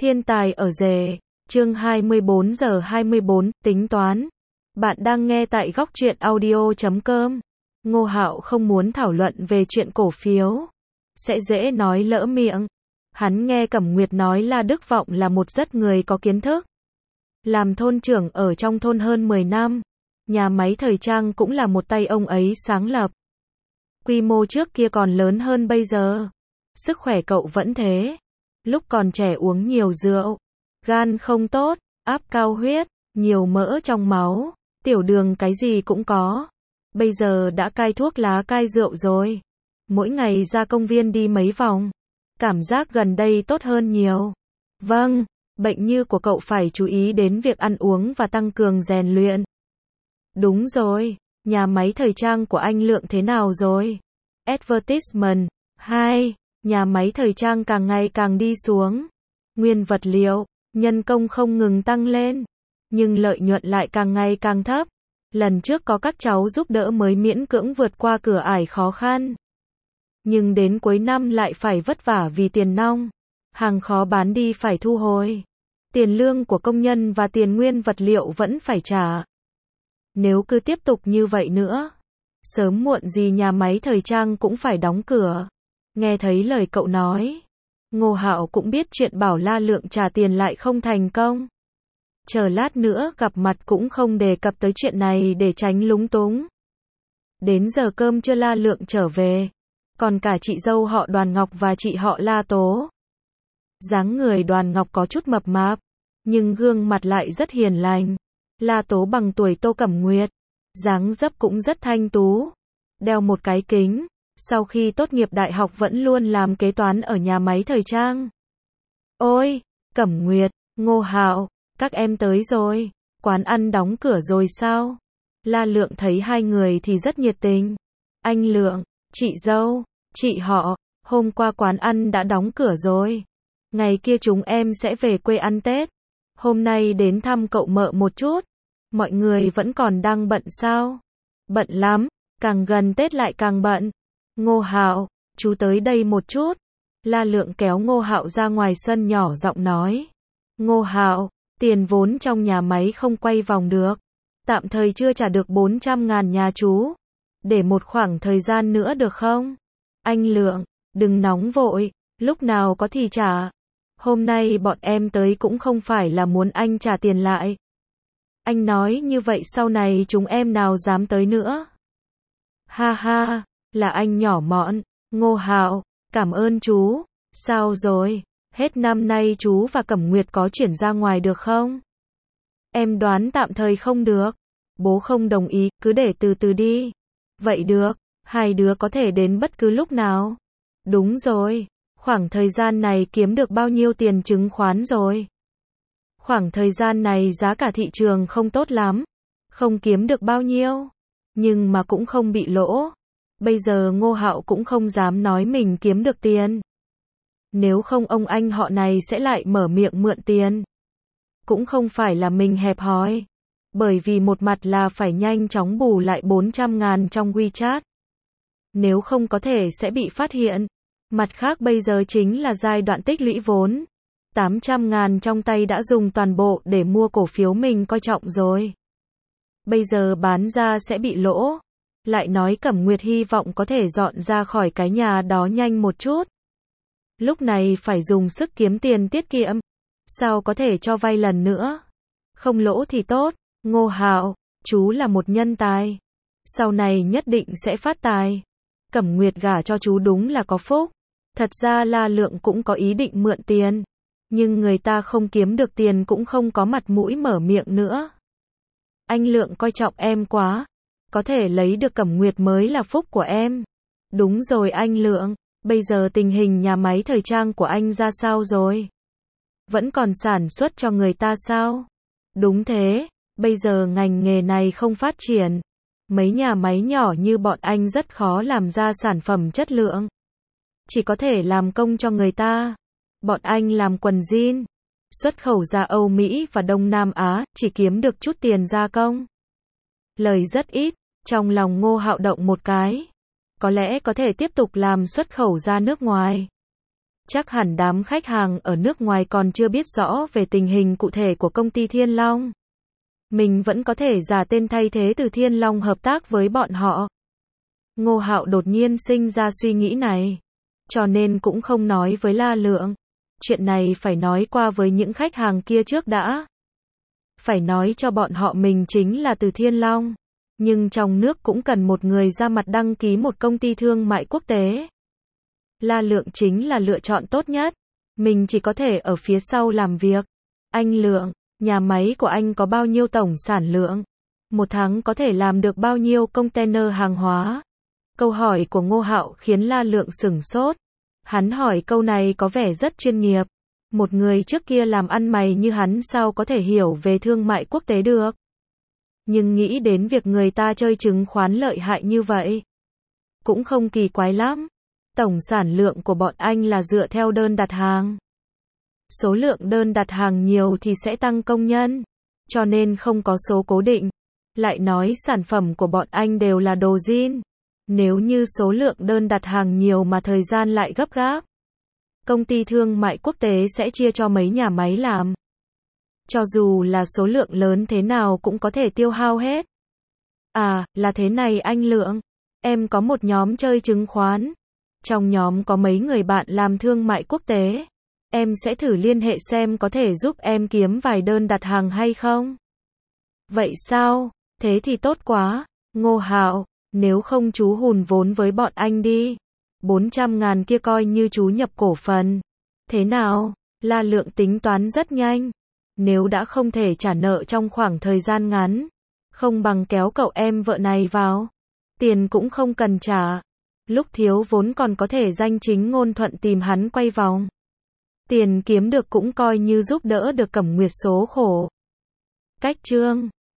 Thiên tài ở rể, chương 24 giờ 24, tính toán. Bạn đang nghe tại góc truyện audio.com. Ngô Hạo không muốn thảo luận về chuyện cổ phiếu, sẽ dễ nói lỡ miệng. Hắn nghe Cẩm Nguyệt nói La Đức Vọng là một rất người có kiến thức. Làm thôn trưởng ở trong thôn hơn 10 năm, nhà máy thời trang cũng là một tay ông ấy sáng lập. Quy mô trước kia còn lớn hơn bây giờ. Sức khỏe cậu vẫn thế. Lúc còn trẻ uống nhiều rượu, gan không tốt, áp cao huyết, nhiều mỡ trong máu, tiểu đường cái gì cũng có. Bây giờ đã cai thuốc lá cai rượu rồi. Mỗi ngày ra công viên đi mấy vòng. Cảm giác gần đây tốt hơn nhiều. Vâng, bệnh như của cậu phải chú ý đến việc ăn uống và tăng cường rèn luyện. Đúng rồi, nhà máy thời trang của anh Lượng thế nào rồi? Advertisement 2. Nhà máy thời trang càng ngày càng đi xuống. Nguyên vật liệu, nhân công không ngừng tăng lên, nhưng lợi nhuận lại càng ngày càng thấp. Lần trước có các cháu giúp đỡ mới miễn cưỡng vượt qua cửa ải khó khăn. Nhưng đến cuối năm lại phải vất vả vì tiền nong. Hàng khó bán đi phải thu hồi. Tiền lương của công nhân và tiền nguyên vật liệu vẫn phải trả. Nếu cứ tiếp tục như vậy nữa, sớm muộn gì nhà máy thời trang cũng phải đóng cửa. Nghe thấy lời cậu nói, Ngô Hạo cũng biết chuyện bảo La Lượng trả tiền lại không thành công. Chờ lát nữa gặp mặt cũng không đề cập tới chuyện này để tránh lúng túng. Đến giờ cơm trưa La Lượng trở về, còn cả chị dâu họ Đoàn Ngọc và chị họ La Tố. Dáng người Đoàn Ngọc có chút mập mạp, nhưng gương mặt lại rất hiền lành. La Tố bằng tuổi Tô Cẩm Nguyệt, dáng dấp cũng rất thanh tú, đeo một cái kính. Sau khi tốt nghiệp đại học vẫn luôn làm kế toán ở nhà máy thời trang. Ôi, Cẩm Nguyệt, Ngô Hạo, các em tới rồi, quán ăn đóng cửa rồi sao? La Lượng thấy hai người thì rất nhiệt tình. Anh Lượng, chị dâu, chị họ, hôm qua quán ăn đã đóng cửa rồi. Ngày kia chúng em sẽ về quê ăn Tết. Hôm nay đến thăm cậu mợ một chút. Mọi người vẫn còn đang bận sao? Bận lắm, càng gần Tết lại càng bận. Ngô Hạo, chú tới đây một chút. La Lượng kéo Ngô Hạo ra ngoài sân nhỏ giọng nói. Ngô Hạo, tiền vốn trong nhà máy không quay vòng được. Tạm thời chưa trả được 400.000 nhà chú. Để một khoảng thời gian nữa được không? Anh Lượng, đừng nóng vội, lúc nào có thì trả. Hôm nay bọn em tới cũng không phải là muốn anh trả tiền lại. Anh nói như vậy sau này chúng em nào dám tới nữa. Ha ha. Là anh nhỏ mọn. Ngô Hạo, cảm ơn chú. Sao rồi? Hết năm nay chú và Cẩm Nguyệt có chuyển ra ngoài được không? Em đoán tạm thời không được. Bố không đồng ý, cứ để từ từ đi. Vậy được, hai đứa có thể đến bất cứ lúc nào. Đúng rồi, khoảng thời gian này kiếm được bao nhiêu tiền chứng khoán rồi? Khoảng thời gian này giá cả thị trường không tốt lắm. Không kiếm được bao nhiêu. Nhưng mà cũng không bị lỗ. Bây giờ Ngô Hạo cũng không dám nói mình kiếm được tiền. Nếu không ông anh họ này sẽ lại mở miệng mượn tiền. Cũng không phải là mình hẹp hòi. Bởi vì một mặt là phải nhanh chóng bù lại 400.000 trong WeChat. Nếu không có thể sẽ bị phát hiện. Mặt khác bây giờ chính là giai đoạn tích lũy vốn. 800.000 trong tay đã dùng toàn bộ để mua cổ phiếu mình coi trọng rồi. Bây giờ bán ra sẽ bị lỗ. Lại nói Cẩm Nguyệt hy vọng có thể dọn ra khỏi cái nhà đó nhanh một chút. Lúc này phải dùng sức kiếm tiền tiết kiệm. Sao có thể cho vay lần nữa? Không lỗ thì tốt. Ngô Hạo, chú là một nhân tài. Sau này nhất định sẽ phát tài. Cẩm Nguyệt gả cho chú đúng là có phúc. Thật ra La Lượng cũng có ý định mượn tiền. Nhưng người ta không kiếm được tiền cũng không có mặt mũi mở miệng nữa. Anh Lượng coi trọng em quá. Có thể lấy được Cẩm Nguyệt mới là phúc của em. Đúng rồi anh Lượng, bây giờ tình hình nhà máy thời trang của anh ra sao rồi? Vẫn còn sản xuất cho người ta sao? Đúng thế, bây giờ ngành nghề này không phát triển. Mấy nhà máy nhỏ như bọn anh rất khó làm ra sản phẩm chất lượng. Chỉ có thể làm công cho người ta. Bọn anh làm quần jean, xuất khẩu ra Âu Mỹ và Đông Nam Á, chỉ kiếm được chút tiền gia công. Lời rất ít. Trong lòng Ngô Hạo động một cái. Có lẽ có thể tiếp tục làm xuất khẩu ra nước ngoài. Chắc hẳn đám khách hàng ở nước ngoài còn chưa biết rõ về tình hình cụ thể của công ty Thiên Long. Mình vẫn có thể giả tên thay thế từ Thiên Long hợp tác với bọn họ. Ngô Hạo đột nhiên sinh ra suy nghĩ này. Cho nên cũng không nói với La Lượng. Chuyện này phải nói qua với những khách hàng kia trước đã. Phải nói cho bọn họ mình chính là từ Thiên Long. Nhưng trong nước cũng cần một người ra mặt đăng ký một công ty thương mại quốc tế. La Lượng chính là lựa chọn tốt nhất. Mình chỉ có thể ở phía sau làm việc. Anh Lượng, nhà máy của anh có bao nhiêu tổng sản lượng? Một tháng có thể làm được bao nhiêu container hàng hóa? Câu hỏi của Ngô Hạo khiến La Lượng sửng sốt. Hắn hỏi câu này có vẻ rất chuyên nghiệp. Một người trước kia làm ăn mày như hắn sao có thể hiểu về thương mại quốc tế được? Nhưng nghĩ đến việc người ta chơi chứng khoán lợi hại như vậy, cũng không kỳ quái lắm. Tổng sản lượng của bọn anh là dựa theo đơn đặt hàng. Số lượng đơn đặt hàng nhiều thì sẽ tăng công nhân, cho nên không có số cố định. Lại nói sản phẩm của bọn anh đều là đồ zin. Nếu như số lượng đơn đặt hàng nhiều mà thời gian lại gấp gáp, công ty thương mại quốc tế sẽ chia cho mấy nhà máy làm. Cho dù là số lượng lớn thế nào cũng có thể tiêu hao hết. À, là thế này anh Lượng. Em có một nhóm chơi chứng khoán. Trong nhóm có mấy người bạn làm thương mại quốc tế. Em sẽ thử liên hệ xem có thể giúp em kiếm vài đơn đặt hàng hay không. Vậy sao? Thế thì tốt quá. Ngô Hạo, nếu không chú hùn vốn với bọn anh đi. 400.000 kia coi như chú nhập cổ phần. Thế nào? La Lượng tính toán rất nhanh. Nếu đã không thể trả nợ trong khoảng thời gian ngắn, không bằng kéo cậu em vợ này vào. Tiền cũng không cần trả. Lúc thiếu vốn còn có thể danh chính ngôn thuận tìm hắn quay vòng. Tiền kiếm được cũng coi như giúp đỡ được Cẩm Nguyệt số khổ. Cách chương